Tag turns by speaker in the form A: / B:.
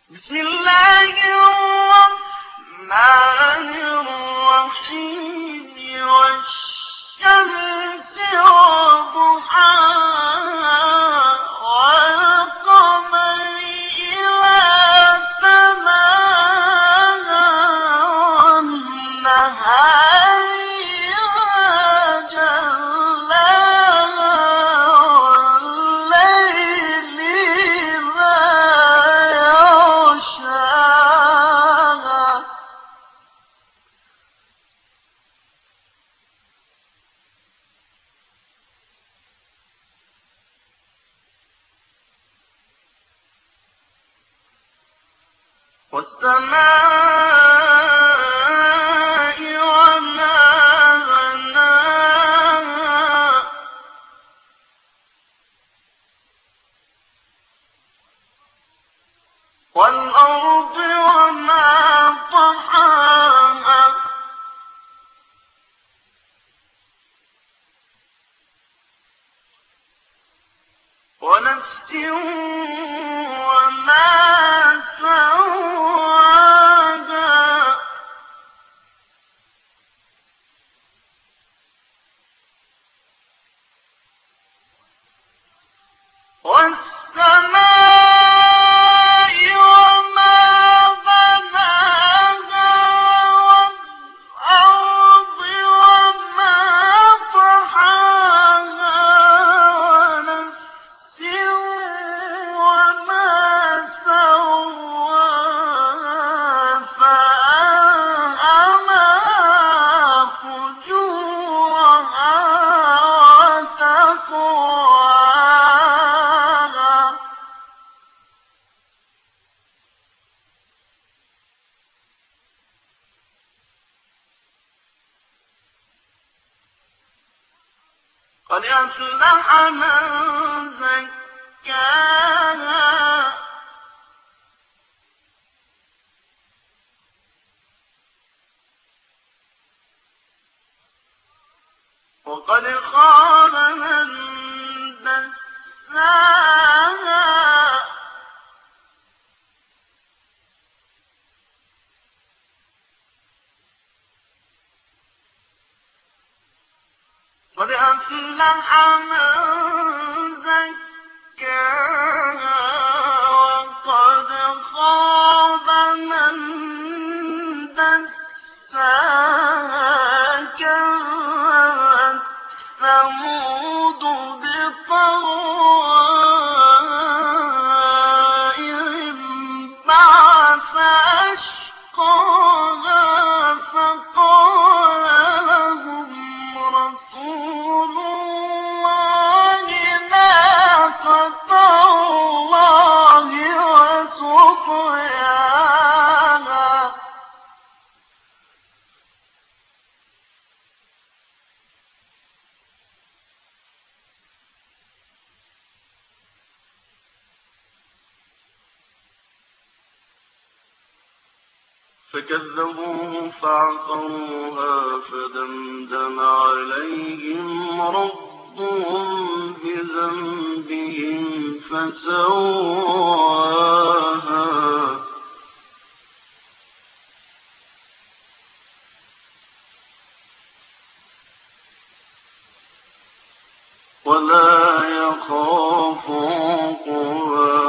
A: بسم الله الرحمن الرحيم والشمس وضحاها والقمر إذا تلاها والنهار إذا جلاها والليل إذا يغشاها والسماء وما بناها والأرض وما طحاها ونفس وما سواها والسماء وما بناها والأرض وما طحاها ونفس وما سواها فألهمها فجورها وتقواها قد أفلح من زكاها وقد خاب من دساها قد أفلح من زكاها وقد خاب من دساها كذبت ثمود بطغواهم بعث أشقاها فقال لهم رسول الله ناقة الله وسقياها فكذبوه فعقروها فدمدم عليهم ربهم بذنبهم فسواها ولا يخاف عقباها